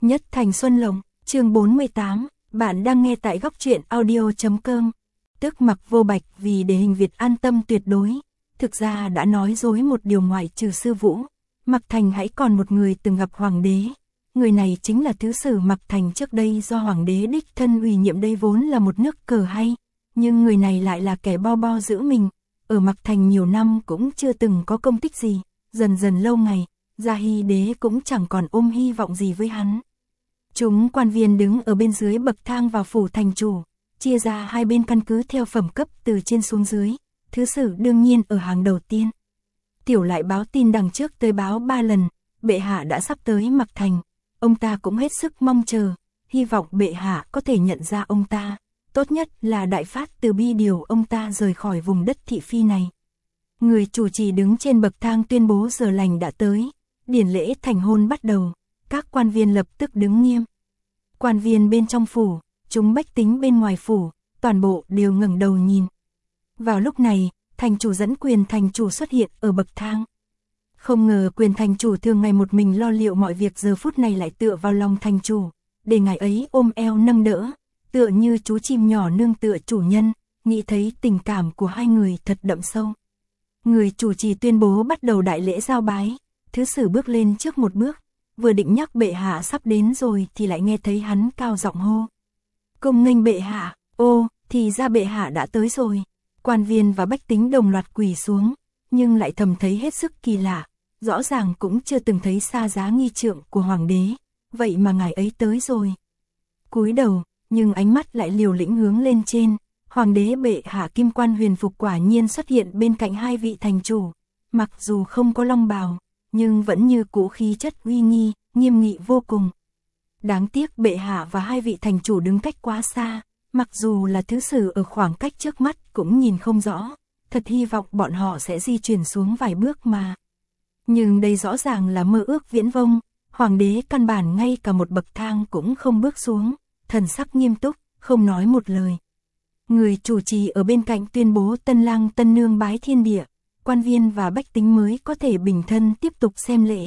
Nhất Thành Xuân Lộc, chương 48, bạn đang nghe tại góc truyện audio.com. Tức Mặc Vô Bạch vì để Hình Việt an tâm tuyệt đối, thực ra đã nói dối một điều ngoại trừ Sư Vũ. Mặc Thành hãy còn một người từng gặp Hoàng đế. Người này chính là thứ sử Mặc Thành trước đây do Hoàng đế đích thân ủy nhiệm, đây vốn là một nước cờ hay. Nhưng người này lại là kẻ bo bo giữ mình. Ở Mặc Thành nhiều năm cũng chưa từng có công tích gì. Dần dần lâu ngày, Gia Hy đế cũng chẳng còn ôm hy vọng gì với hắn. Chúng quan viên đứng ở bên dưới bậc thang vào phủ thành chủ, chia ra hai bên căn cứ theo phẩm cấp từ trên xuống dưới. Thứ sử đương nhiên ở hàng đầu tiên. Tiểu lại báo tin đằng trước tới báo 3 lần, bệ hạ đã sắp tới Mặc Thành. Ông ta cũng hết sức mong chờ, hy vọng bệ hạ có thể nhận ra ông ta. Tốt nhất là đại phát từ bi điều ông ta rời khỏi vùng đất thị phi này. Người chủ trì đứng trên bậc thang tuyên bố giờ lành đã tới. Điển lễ thành hôn bắt đầu. Các quan viên lập tức đứng nghiêm. Quan viên bên trong phủ, chúng bách tính bên ngoài phủ, toàn bộ đều ngẩng đầu nhìn. Vào lúc này, thành chủ dẫn Quyền thành chủ xuất hiện ở bậc thang. Không ngờ Quyền thành chủ thường ngày một mình lo liệu mọi việc giờ phút này lại tựa vào lòng thành chủ, để ngài ấy ôm eo nâng đỡ, tựa như chú chim nhỏ nương tựa chủ nhân, nghĩ thấy tình cảm của hai người thật đậm sâu. Người chủ trì tuyên bố bắt đầu đại lễ giao bái. Thứ sử bước lên trước một bước, vừa định nhắc bệ hạ sắp đến rồi thì lại nghe thấy hắn cao giọng hô: "Cung nghênh bệ hạ." Ô, thì ra bệ hạ đã tới rồi. Quan viên và bách tính đồng loạt quỳ xuống, nhưng lại thầm thấy hết sức kỳ lạ, rõ ràng cũng chưa từng thấy xa giá nghi trượng của hoàng đế, vậy mà ngài ấy tới rồi. Cúi đầu, nhưng ánh mắt lại liều lĩnh hướng lên trên. Hoàng đế bệ hạ kim quan huyền phục quả nhiên xuất hiện bên cạnh hai vị thành chủ, mặc dù không có long bào, nhưng vẫn như cũ khí chất uy nghi, nghiêm nghị vô cùng. Đáng tiếc bệ hạ và hai vị thành chủ đứng cách quá xa, mặc dù là thứ sử ở khoảng cách trước mắt cũng nhìn không rõ, thật hy vọng bọn họ sẽ di chuyển xuống vài bước mà. Nhưng đây rõ ràng là mơ ước viễn vông, hoàng đế căn bản ngay cả một bậc thang cũng không bước xuống, thần sắc nghiêm túc, không nói một lời. Người chủ trì ở bên cạnh tuyên bố tân lang tân nương bái thiên địa. Quan viên và bách tính mới có thể bình thân tiếp tục xem lễ.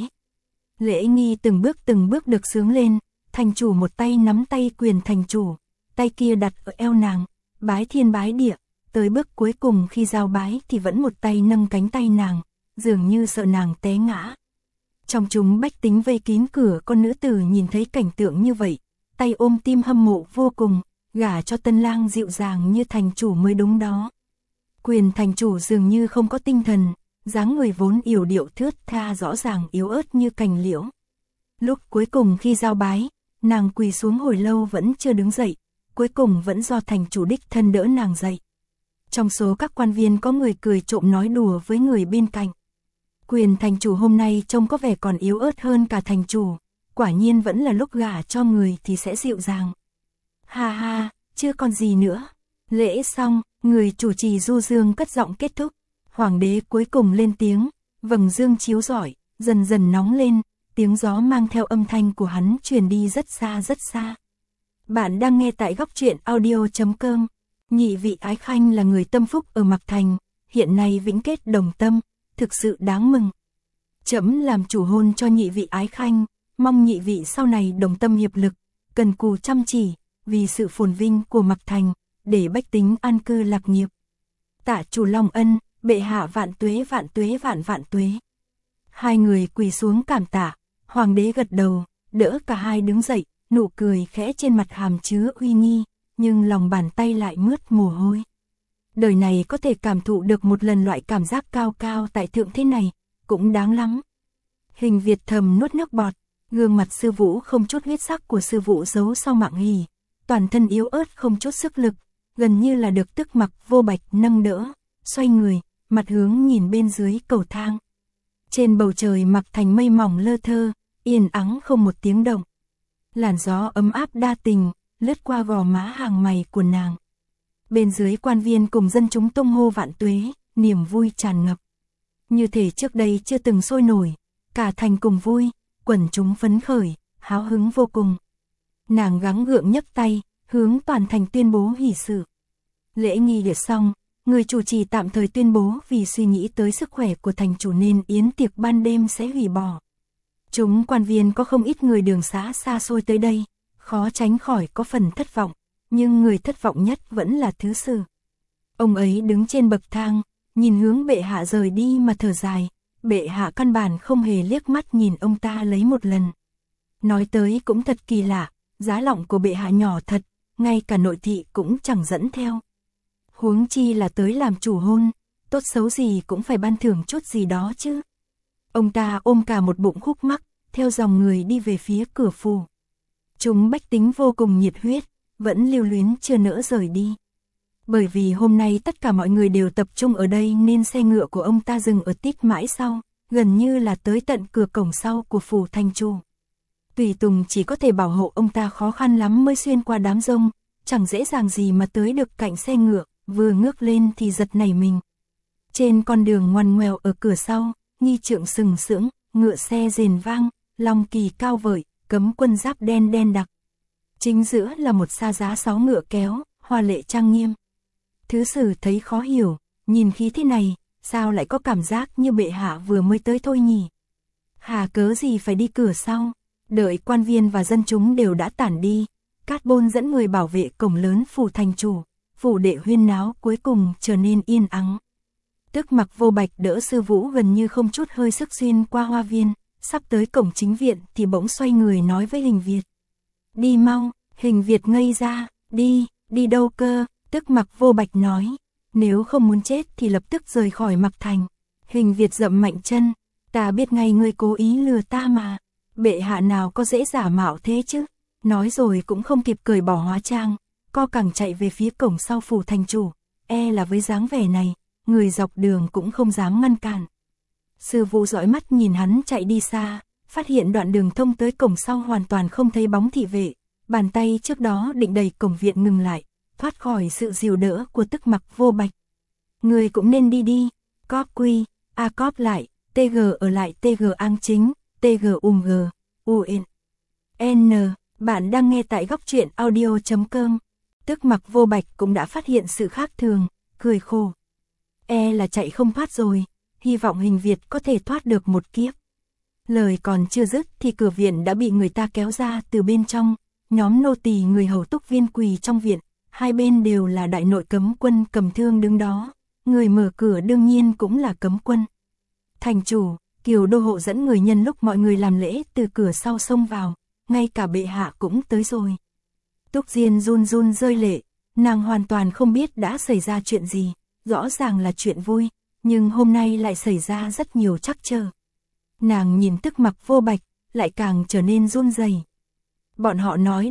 Lễ nghi từng bước được xướng lên, thành chủ một tay nắm tay Quyền thành chủ, tay kia đặt ở eo nàng, bái thiên bái địa, tới bước cuối cùng khi giao bái thì vẫn một tay nâng cánh tay nàng, dường như sợ nàng té ngã. Trong chúng bách tính vây kín cửa, con nữ tử nhìn thấy cảnh tượng như vậy, tay ôm tim hâm mộ vô cùng, gả cho tân lang dịu dàng như thành chủ mới đúng đó. Quyền thành chủ dường như không có tinh thần, dáng người vốn yểu điệu thướt tha rõ ràng yếu ớt như cành liễu. Lúc cuối cùng khi giao bái, nàng quỳ xuống hồi lâu vẫn chưa đứng dậy, cuối cùng vẫn do thành chủ đích thân đỡ nàng dậy. Trong số các quan viên có người cười trộm nói đùa với người bên cạnh. Quyền thành chủ hôm nay trông có vẻ còn yếu ớt hơn cả thành chủ, quả nhiên vẫn là lúc gả cho người thì sẽ dịu dàng. Ha ha, chưa còn gì nữa. Lễ xong, người chủ trì du dương cất giọng kết thúc. Hoàng đế cuối cùng lên tiếng, vầng dương chiếu rọi, dần dần nóng lên, tiếng gió mang theo âm thanh của hắn truyền đi rất xa rất xa. Bạn đang nghe tại góc truyện audio.com. Nhị vị ái khanh là người tâm phúc ở Mặc Thành, hiện nay vĩnh kết đồng tâm, thực sự đáng mừng. Trẫm làm chủ hôn cho nhị vị ái khanh, mong nhị vị sau này đồng tâm hiệp lực, cần cù chăm chỉ, vì sự phồn vinh của Mặc Thành, để bách tính an cư lạc nghiệp. Tạ chủ long ân, bệ hạ vạn tuế vạn tuế. Hai người quỳ xuống cảm tạ, hoàng đế gật đầu, đỡ cả hai đứng dậy, nụ cười khẽ trên mặt hàm chứa uy nghi, nhưng lòng bàn tay lại mướt mồ hôi. Đời này có thể cảm thụ được một lần loại cảm giác cao cao tại thượng thế này, cũng đáng lắm. Hình Việt thầm nuốt nước bọt, gương mặt Sư Vũ không chút huyết sắc của Sư Vũ giấu sau mạng hỉ, toàn thân yếu ớt không chút sức lực, gần như là được Tức Mặc Vô Bạch nâng đỡ, xoay người, mặt hướng nhìn bên dưới cầu thang. Trên bầu trời Mặc Thành mây mỏng lơ thơ, yên ắng không một tiếng động. Làn gió ấm áp đa tình, lướt qua gò má hàng mày của nàng. Bên dưới quan viên cùng dân chúng tung hô vạn tuế, niềm vui tràn ngập. Như thể trước đây chưa từng sôi nổi, cả thành cùng vui, quần chúng phấn khởi, háo hứng vô cùng. Nàng gắng gượng nhấc tay, hướng toàn thành tuyên bố hỷ sự. Lễ nghi liệt xong, người chủ trì tạm thời tuyên bố vì suy nghĩ tới sức khỏe của thành chủ nên yến tiệc ban đêm sẽ hủy bỏ. Chúng quan viên có không ít người đường xá xa xôi tới đây, khó tránh khỏi có phần thất vọng, nhưng người thất vọng nhất vẫn là thứ sử. Ông ấy đứng trên bậc thang, nhìn hướng bệ hạ rời đi mà thở dài, bệ hạ căn bản không hề liếc mắt nhìn ông ta lấy một lần. Nói tới cũng thật kỳ lạ, giá lọng của bệ hạ nhỏ thật, ngay cả nội thị cũng chẳng dẫn theo. Huống chi là tới làm chủ hôn, tốt xấu gì cũng phải ban thưởng chút gì đó chứ. Ông ta ôm cả một bụng khúc mắc, theo dòng người đi về phía cửa phủ. Chúng bách tính vô cùng nhiệt huyết, vẫn lưu luyến chưa nỡ rời đi. Bởi vì hôm nay tất cả mọi người đều tập trung ở đây nên xe ngựa của ông ta dừng ở tít mãi sau, gần như là tới tận cửa cổng sau của phủ thành chủ. Tùy tùng chỉ có thể bảo hộ ông ta khó khăn lắm mới xuyên qua đám rông, chẳng dễ dàng gì mà tới được cạnh xe ngựa, vừa ngước lên thì giật nảy mình. Trên con đường ngoằn ngoèo ở cửa sau, nghi trượng sừng sững, ngựa xe rền vang, long kỳ cao vời, cấm quân giáp đen đen đặc. Chính giữa là một sa giá 6 ngựa kéo, hoa lệ trang nghiêm. Thứ sử thấy khó hiểu, nhìn khí thế này, sao lại có cảm giác như bệ hạ vừa mới tới thôi nhỉ? Hà cớ gì phải đi cửa sau? Đợi quan viên và dân chúng đều đã tản đi, Cát Bôn dẫn người bảo vệ cổng lớn phủ thành chủ, phủ đệ huyên náo cuối cùng trở nên yên ắng. Tức Mặc Vô Bạch đỡ Sư Vũ gần như không chút hơi sức xuyên qua hoa viên, sắp tới cổng chính viện thì bỗng xoay người nói với Hình Việt. Đi mau, Hình Việt ngây ra, đi đâu cơ? Tức Mặc Vô Bạch nói, nếu không muốn chết thì lập tức rời khỏi Mặc Thành. Hình Việt dậm mạnh chân, ta biết ngay ngươi cố ý lừa ta mà, bệ hạ nào có dễ giả mạo thế chứ. Nói rồi cũng không kịp cởi bỏ hóa trang, co cẳng chạy về phía cổng sau phủ thành chủ, là với dáng vẻ này, người dọc đường cũng không dám ngăn cản. Sư Vũ dõi mắt nhìn hắn chạy đi xa, phát hiện đoạn đường thông tới cổng sau hoàn toàn không thấy bóng thị vệ, bàn tay trước đó định đẩy cổng viện ngừng lại, thoát khỏi sự dìu đỡ của Tức Mặc Vô Bạch. Người cũng nên đi, cóp quy, cóp lại, tg ở lại tg ang chính, tg g, un. N, bạn đang nghe tại góc truyện audio.com. Tức Mặc Vô Bạch cũng đã phát hiện sự khác thường, cười khổ. Là chạy không thoát rồi, hy vọng Hình Việt có thể thoát được một kiếp. Lời còn chưa dứt thì cửa viện đã bị người ta kéo ra từ bên trong, nhóm nô tỳ người hầu túc viên quỳ trong viện, hai bên đều là đại nội cấm quân cầm thương đứng đó, người mở cửa đương nhiên cũng là cấm quân. Thành chủ, Kiều Đô Hộ dẫn người nhân lúc mọi người làm lễ từ cửa sau xông vào, ngay cả bệ hạ cũng tới rồi. Túc Diên run run rơi lệ, nàng hoàn toàn không biết đã xảy ra chuyện gì, rõ ràng là chuyện vui, nhưng hôm nay lại xảy ra rất nhiều trắc trở. Nàng nhìn Tức Mặc Vô Bạch, lại càng trở nên run rẩy. Bọn họ nói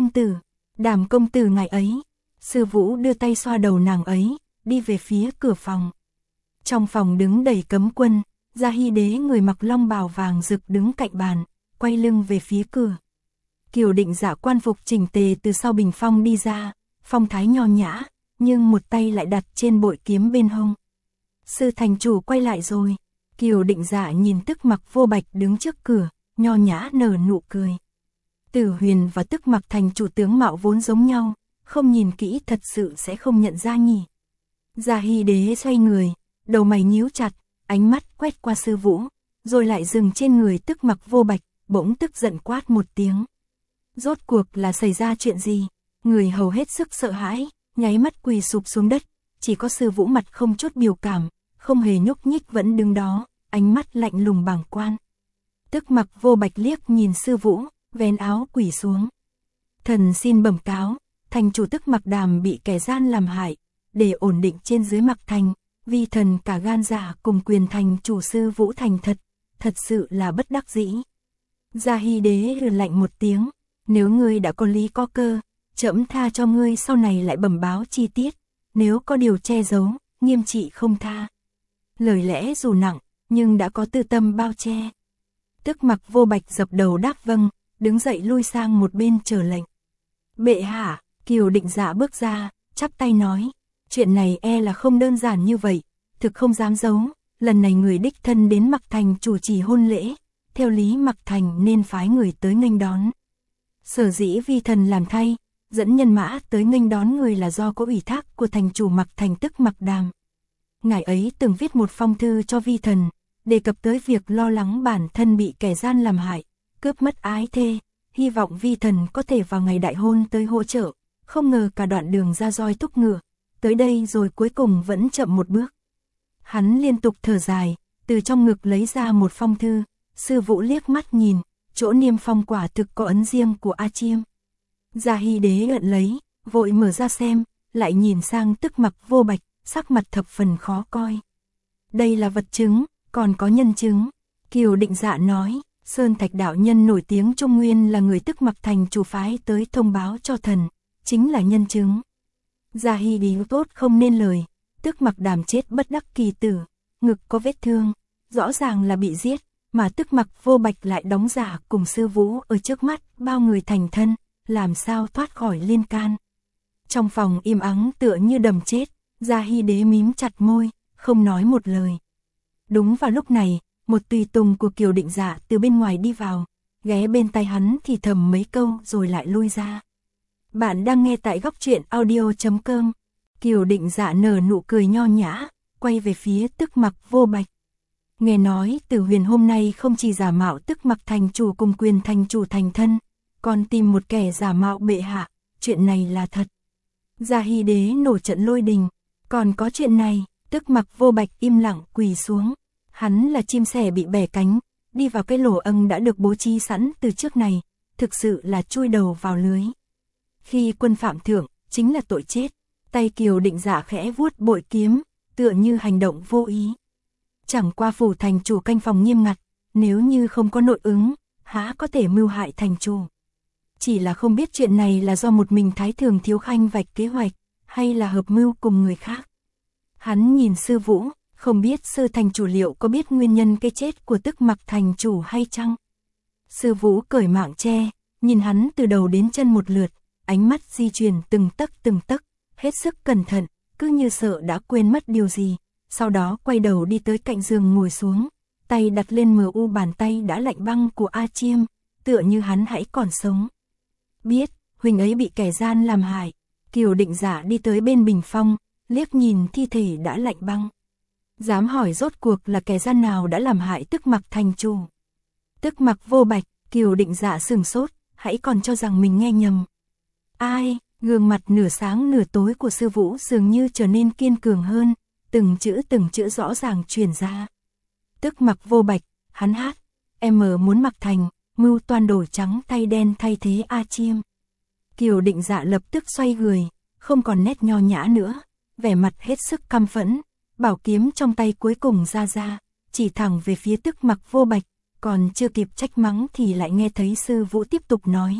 Đàm công tử ngày ấy. Sư Vũ đưa tay xoa đầu nàng ấy, đi về phía cửa phòng. Trong phòng đứng đầy cấm quân, Gia Hy Đế người mặc long bào vàng rực đứng cạnh bàn, quay lưng về phía cửa. Kiều Định Dạ quan phục chỉnh tề từ sau bình phong đi ra, phong thái nho nhã, nhưng một tay lại đặt trên bội kiếm bên hông. Sư thành chủ quay lại rồi. Kiều Định Dạ nhìn Tức Mặc Vô Bạch đứng trước cửa, nho nhã nở nụ cười. Tử Huyền và Tức Mặc thành chủ tướng mạo vốn giống nhau, không nhìn kỹ thật sự sẽ không nhận ra nhỉ. Gia Hy Đế xoay người, đầu mày nhíu chặt, ánh mắt quét qua Sư Vũ, rồi lại dừng trên người Tức Mặc Vô Bạch, bỗng tức giận quát một tiếng. Rốt cuộc là xảy ra chuyện gì? Người hầu hết sức sợ hãi, nháy mắt quỳ sụp xuống đất, chỉ có Sư Vũ mặt không chút biểu cảm, không hề nhúc nhích vẫn đứng đó, ánh mắt lạnh lùng bàng quan. Tức Mặc Vô Bạch liếc nhìn Sư Vũ, vén áo quỳ xuống. Thần xin bẩm cáo, thành chủ Tức Mặc Đàm bị kẻ gian làm hại, để ổn định trên dưới Mặc Thành, vi thần cả gan dạ cùng quyền thành chủ Sư Vũ thành thật sự là bất đắc dĩ. Gia Hy Đế hừ lạnh một tiếng, nếu ngươi đã có lý có cơ, trẫm tha cho ngươi sau này lại bẩm báo chi tiết, nếu có điều che giấu, nghiêm trị không tha. Lời lẽ dù nặng, nhưng đã có tư tâm bao che. Tức Mặc Vô Bạch dập đầu đáp vâng, đứng dậy lui sang một bên chờ lệnh. Bệ hạ, Kiều Định Dạ bước ra, chắp tay nói, chuyện này là không đơn giản như vậy, thực không dám giấu, lần này người đích thân đến Mặc Thành chủ trì hôn lễ, theo lý Mặc Thành nên phái người tới nghênh đón. Sở dĩ vi thần làm thay, dẫn nhân mã tới nghênh đón người là do có ủy thác của thành chủ Mặc Thành Tức Mặc Đàm. Ngài ấy từng viết một phong thư cho vi thần, đề cập tới việc lo lắng bản thân bị kẻ gian làm hại, cướp mất ái thê, hy vọng vi thần có thể vào ngày đại hôn tới hỗ trợ, không ngờ cả đoạn đường ra roi thúc ngựa, tới đây rồi cuối cùng vẫn chậm một bước. Hắn liên tục thở dài, từ trong ngực lấy ra một phong thư, sư Vũ liếc mắt nhìn, chỗ niêm phong quả thực có ấn riêng của A Chiêm. Gia Hy Đế ợn lấy, vội mở ra xem, lại nhìn sang Tức Mặc Vô Bạch, sắc mặt thập phần khó coi. Đây là vật chứng, còn có nhân chứng. Kiều Định Dạ nói, Sơn Thạch đạo nhân nổi tiếng Trung Nguyên là người Tức Mặc thành chủ phái tới thông báo cho thần, chính là nhân chứng. Gia Hy Đế tốt không nên lời, Tức Mặc Đàm chết bất đắc kỳ tử, ngực có vết thương, rõ ràng là bị giết, mà Tức Mặc Vô Bạch lại đóng giả cùng sư Vũ ở trước mắt bao người thành thân, làm sao thoát khỏi liên can. Trong phòng im ắng tựa như đầm chết, Gia Hy Đế mím chặt môi, không nói một lời. Đúng vào lúc này, một tùy tùng của Kiều Định Dạ từ bên ngoài đi vào, ghé bên tai hắn thì thầm mấy câu rồi lại lui ra. Bạn đang nghe tại góc truyện audio.com. Kiều Định Dạ nở nụ cười nho nhã, quay về phía Tức Mặc Vô Bạch. Nghe nói Tử Huyền hôm nay không chỉ giả mạo Tức Mặc thành chủ cùng quyền thành chủ thành thân, còn tìm một kẻ giả mạo bệ hạ, chuyện này là thật. Gia Hy Đế nổi trận lôi đình, còn có chuyện này. Tức Mặc Vô Bạch im lặng quỳ xuống, hắn là chim sẻ bị bẻ cánh, đi vào cái lỗ âng đã được bố trí sẵn từ trước này, thực sự là chui đầu vào lưới. Khi quân phạm thượng, chính là tội chết, tay Kiều Định Dạ khẽ vuốt bội kiếm, tựa như hành động vô ý. Chẳng qua phủ thành chủ canh phòng nghiêm ngặt, nếu như không có nội ứng, há có thể mưu hại thành chủ. Chỉ là không biết chuyện này là do một mình Thái Thường Thiếu Khanh vạch kế hoạch, hay là hợp mưu cùng người khác. Hắn nhìn sư Vũ, không biết sư thành chủ liệu có biết nguyên nhân cái chết của Tức Mặc thành chủ hay chăng? Sư Vũ cởi mảng che, nhìn hắn từ đầu đến chân một lượt, ánh mắt di chuyển từng tấc, hết sức cẩn thận, cứ như sợ đã quên mất điều gì. Sau đó quay đầu đi tới cạnh giường ngồi xuống, tay đặt lên mu bàn tay đã lạnh băng của A Chiêm, tựa như hắn hãy còn sống. Biết, huynh ấy bị kẻ gian làm hại. Kiều Định Dạ đi tới bên bình phong, liếc nhìn thi thể đã lạnh băng. Dám hỏi rốt cuộc là kẻ gian nào đã làm hại Tức Mặc thành chủ. Tức Mặc Vô Bạch, Kiều Định Dạ sừng sốt, hãy còn cho rằng mình nghe nhầm. Ai, gương mặt nửa sáng nửa tối của sư Vũ dường như trở nên kiên cường hơn, từng chữ rõ ràng truyền ra. Tức Mặc Vô Bạch, hắn hát, em muốn mặc thành, mưu toan đổi trắng thay đen thay thế A Chiêm. Kiều Định Dạ lập tức xoay người, không còn nét nho nhã nữa, vẻ mặt hết sức căm phẫn, bảo kiếm trong tay cuối cùng ra, chỉ thẳng về phía Tức Mặc Vô Bạch, còn chưa kịp trách mắng thì lại nghe thấy sư Vũ tiếp tục nói.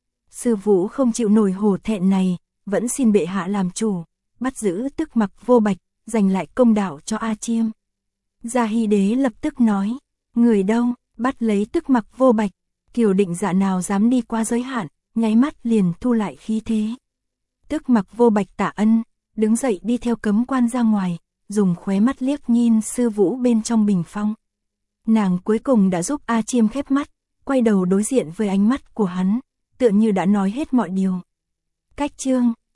Sư Vũ không chịu nổi hổ thẹn này, vẫn xin bệ hạ làm chủ, bắt giữ Tức Mặc Vô Bạch, giành lại công đạo cho A Chiêm. Gia Hy Đế lập tức nói, người đâu, bắt lấy Tức Mặc Vô Bạch. Kiều Định Dạ nào dám đi qua giới hạn, nháy mắt liền thu lại khí thế. Tức Mặc Vô Bạch tạ ân, đứng dậy đi theo cấm quan ra ngoài, dùng khóe mắt liếc nhìn sư Vũ bên trong bình phong. Nàng cuối cùng đã giúp A Chiêm khép mắt, quay đầu đối diện với ánh mắt của hắn, tựa như đã nói hết mọi điều. Cách chương